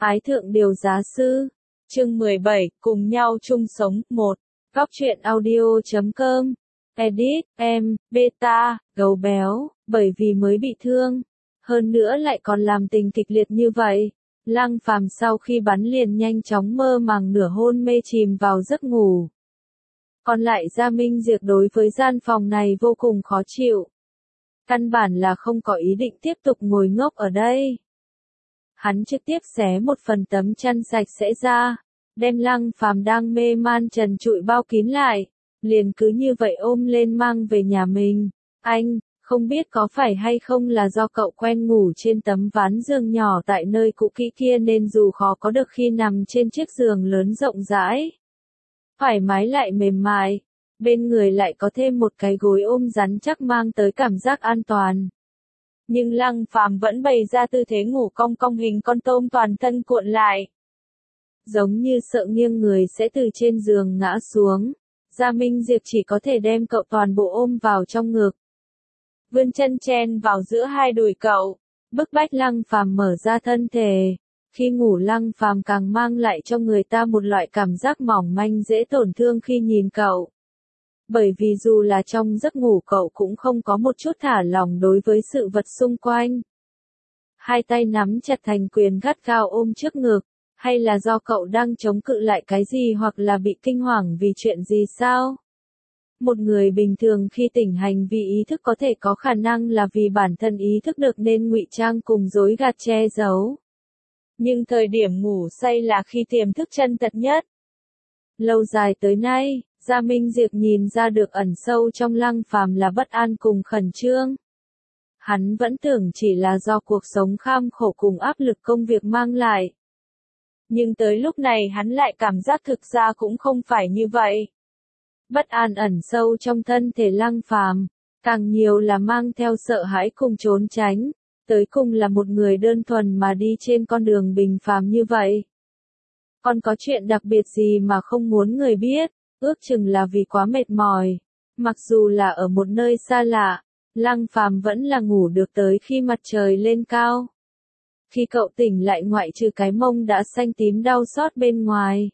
Ái thượng điều giá sư. Chương 17, cùng nhau chung sống. 1. Góc truyện audio.com. Edit, em, beta, gấu béo, bởi vì mới bị thương. Hơn nữa lại còn làm tình kịch liệt như vậy. Lăng Phàm sau khi bắn liền nhanh chóng mơ màng nửa hôn mê chìm vào giấc ngủ. Còn lại Gia Minh Diệp đối với gian phòng này vô cùng khó chịu. Căn bản là không có ý định tiếp tục ngồi ngốc ở đây. Hắn trực tiếp xé một phần tấm chăn sạch sẽ ra, đem Lăng Phàm đang mê man trần trụi bao kín lại, liền cứ như vậy ôm lên mang về nhà mình. Anh, không biết có phải hay không là do cậu quen ngủ trên tấm ván giường nhỏ tại nơi cũ kỹ kia nên dù khó có được khi nằm trên chiếc giường lớn rộng rãi, thoải mái lại mềm mại, bên người lại có thêm một cái gối ôm rắn chắc mang tới cảm giác an toàn. Nhưng Lăng Phàm vẫn bày ra tư thế ngủ cong cong hình con tôm toàn thân cuộn lại. Giống như sợ nghiêng người sẽ từ trên giường ngã xuống, Gia Minh Diệp chỉ có thể đem cậu toàn bộ ôm vào trong ngực. Vươn chân chen vào giữa hai đùi cậu, bức bách Lăng Phàm mở ra thân thể. Khi ngủ Lăng Phàm càng mang lại cho người ta một loại cảm giác mỏng manh dễ tổn thương khi nhìn cậu. Bởi vì dù là trong giấc ngủ cậu cũng không có một chút thả lỏng đối với sự vật xung quanh. Hai tay nắm chặt thành quyền gắt gao ôm trước ngực, hay là do cậu đang chống cự lại cái gì hoặc là bị kinh hoàng vì chuyện gì sao? Một người bình thường khi tỉnh hành vi ý thức có thể có khả năng là vì bản thân ý thức được nên ngụy trang cùng dối gạt che giấu. Nhưng thời điểm ngủ say là khi tiềm thức chân thật nhất. Lâu dài tới nay, Gia Minh Diệp nhìn ra được ẩn sâu trong Lăng Phàm là bất an cùng khẩn trương. Hắn vẫn tưởng chỉ là do cuộc sống kham khổ cùng áp lực công việc mang lại. Nhưng tới lúc này hắn lại cảm giác thực ra cũng không phải như vậy. Bất an ẩn sâu trong thân thể Lăng Phàm, càng nhiều là mang theo sợ hãi cùng trốn tránh, tới cùng là một người đơn thuần mà đi trên con đường bình phàm như vậy. Còn có chuyện đặc biệt gì mà không muốn người biết, ước chừng là vì quá mệt mỏi. Mặc dù là ở một nơi xa lạ, Lăng Phàm vẫn là ngủ được tới khi mặt trời lên cao. Khi cậu tỉnh lại ngoại trừ cái mông đã xanh tím đau xót bên ngoài.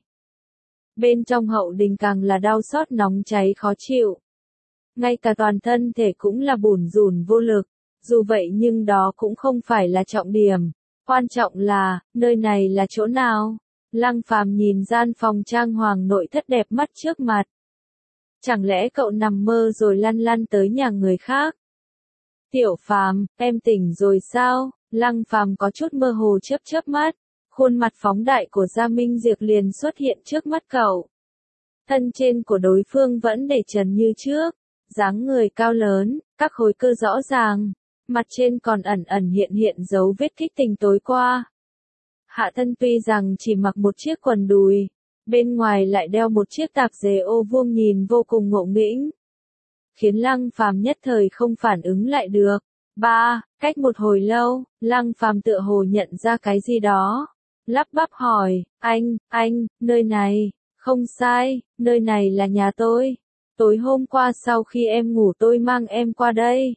Bên trong hậu đình càng là đau xót nóng cháy khó chịu. Ngay cả toàn thân thể cũng là bủn rủn vô lực. Dù vậy nhưng đó cũng không phải là trọng điểm. Quan trọng là, nơi này là chỗ nào? Lăng Phàm nhìn gian phòng trang hoàng nội thất đẹp mắt trước mặt. Chẳng lẽ cậu nằm mơ rồi lăn lăn tới nhà người khác? Tiểu Phàm, em tỉnh rồi sao? Lăng Phàm có chút mơ hồ chớp chớp mắt. Khuôn mặt phóng đại của Gia Minh Diệp liền xuất hiện trước mắt cậu. Thân trên của đối phương vẫn để trần như trước, dáng người cao lớn, các khối cơ rõ ràng, mặt trên còn ẩn ẩn hiện hiện dấu vết kích tình tối qua. Hạ thân tuy rằng chỉ mặc một chiếc quần đùi, bên ngoài lại đeo một chiếc tạp dề ô vuông nhìn vô cùng ngộ nghĩnh, khiến Lăng Phàm nhất thời không phản ứng lại được. Cách một hồi lâu, Lăng Phàm tựa hồ nhận ra cái gì đó, lắp bắp hỏi, anh, nơi này, không sai, nơi này là nhà tôi. Tối hôm qua sau khi em ngủ tôi mang em qua đây.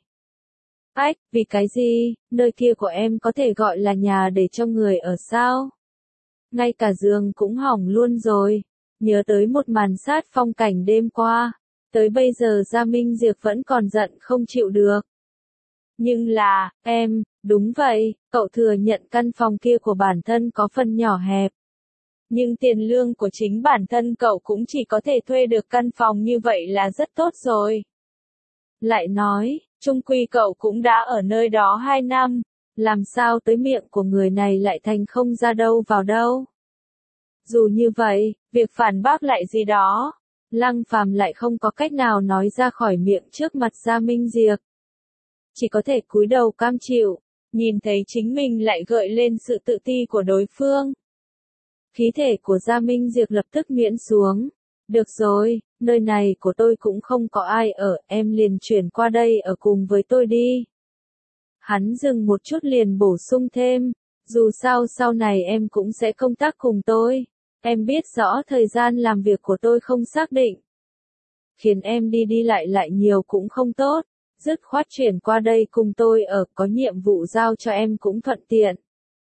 Vì cái gì, nơi kia của em có thể gọi là nhà để cho người ở sao? Ngay cả giường cũng hỏng luôn rồi. Nhớ tới một màn sát phong cảnh đêm qua, tới bây giờ Gia Minh Diệp vẫn còn giận không chịu được. Nhưng là, đúng vậy, cậu thừa nhận căn phòng kia của bản thân có phần nhỏ hẹp. Nhưng tiền lương của chính bản thân cậu cũng chỉ có thể thuê được căn phòng như vậy là rất tốt rồi. Lại nói, chung quy cậu cũng đã ở nơi đó 2 năm, làm sao tới miệng của người này lại thành không ra đâu vào đâu. Dù như vậy, việc phản bác lại gì đó, Lăng Phàm lại không có cách nào nói ra khỏi miệng trước mặt Gia Minh Diệp. Chỉ có thể cúi đầu cam chịu, nhìn thấy chính mình lại gợi lên sự tự ti của đối phương. Khí thể của Gia Minh Diệp lập tức miễn xuống. Được rồi, nơi này của tôi cũng không có ai ở, em liền chuyển qua đây ở cùng với tôi đi. Hắn dừng một chút liền bổ sung thêm, dù sao sau này em cũng sẽ công tác cùng tôi. Em biết rõ thời gian làm việc của tôi không xác định. Khiến em đi đi lại lại nhiều cũng không tốt. Dứt khoát chuyển qua đây cùng tôi ở, có nhiệm vụ giao cho em cũng thuận tiện.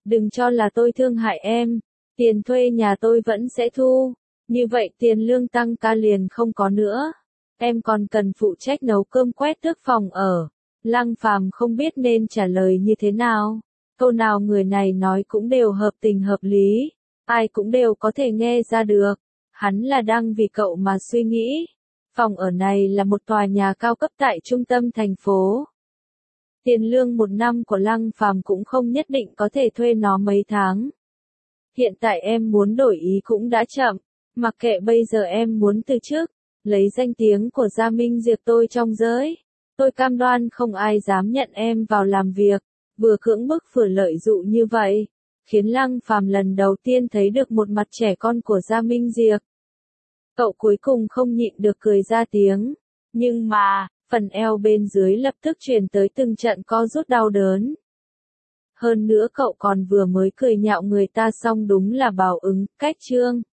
Đừng cho là tôi thương hại em, tiền thuê nhà tôi vẫn sẽ thu, như vậy tiền lương tăng ca liền không có nữa. Em còn cần phụ trách nấu cơm quét tước phòng ở. Lăng Phàm không biết nên trả lời như thế nào. Câu nào người này nói cũng đều hợp tình hợp lý, ai cũng đều có thể nghe ra được. Hắn là đang vì cậu mà suy nghĩ. Phòng ở này là một tòa nhà cao cấp tại trung tâm thành phố. Tiền lương một năm của Lăng Phàm cũng không nhất định có thể thuê nó mấy tháng. Hiện tại em muốn đổi ý cũng đã chậm, mặc kệ bây giờ em muốn từ chức, lấy danh tiếng của Gia Minh Diệp tôi trong giới. Tôi cam đoan không ai dám nhận em vào làm việc, vừa cưỡng bức vừa lợi dụ như vậy, khiến Lăng Phàm lần đầu tiên thấy được một mặt trẻ con của Gia Minh Diệp. Cậu cuối cùng không nhịn được cười ra tiếng, nhưng mà, phần eo bên dưới lập tức truyền tới từng trận co rút đau đớn. Hơn nữa cậu còn vừa mới cười nhạo người ta xong đúng là báo ứng, cách chương.